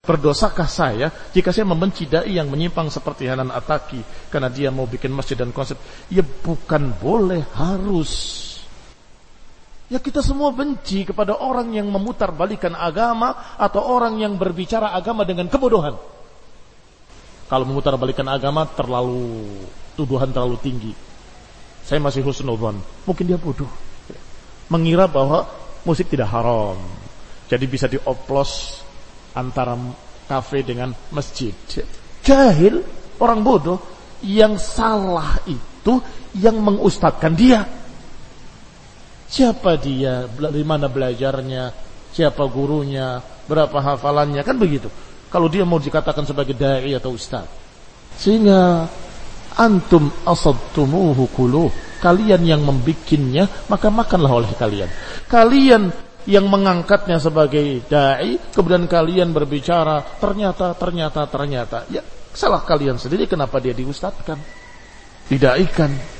Berdosakah saya jika saya membenci dai yang menyimpang seperti Hanan Attaqi karena dia mau bikin masjid dan konsep? Ya bukan boleh, harus. Ya kita semua benci kepada orang yang memutarbalikan agama atau orang yang berbicara agama dengan kebodohan. Kalau memutarbalikan agama tuduhan terlalu tinggi. Saya masih husnudzon, mungkin dia bodoh. Mengira bahwa musik tidak haram. Jadi bisa dioplos antara kafe dengan masjid. Jahil, orang bodoh. Yang salah itu yang mengustadkan dia. Siapa dia, dari mana belajarnya, siapa gurunya, berapa hafalannya, kan begitu. Kalau dia mau dikatakan sebagai dai atau ustaz. Sehingga antum asadtumuhu kuluh, kalian yang membikinnya, maka makanlah oleh kalian. Kalian yang mengangkatnya sebagai dai, kemudian kalian berbicara ternyata. Ya, salah kalian sendiri, kenapa dia diustadkan, didaikan.